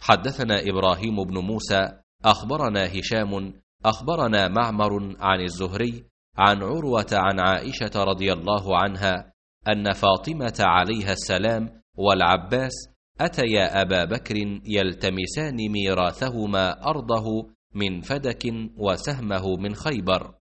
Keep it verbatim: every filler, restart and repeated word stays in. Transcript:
حدثنا إبراهيم بن موسى أخبرنا هشام أخبرنا معمر عن الزهري عن عروة عن عائشة رضي الله عنها أن فاطمة عليها السلام والعباس أتيا أبا بكر يلتمسان ميراثهما أرضه من فدك وسهمه من خيبر،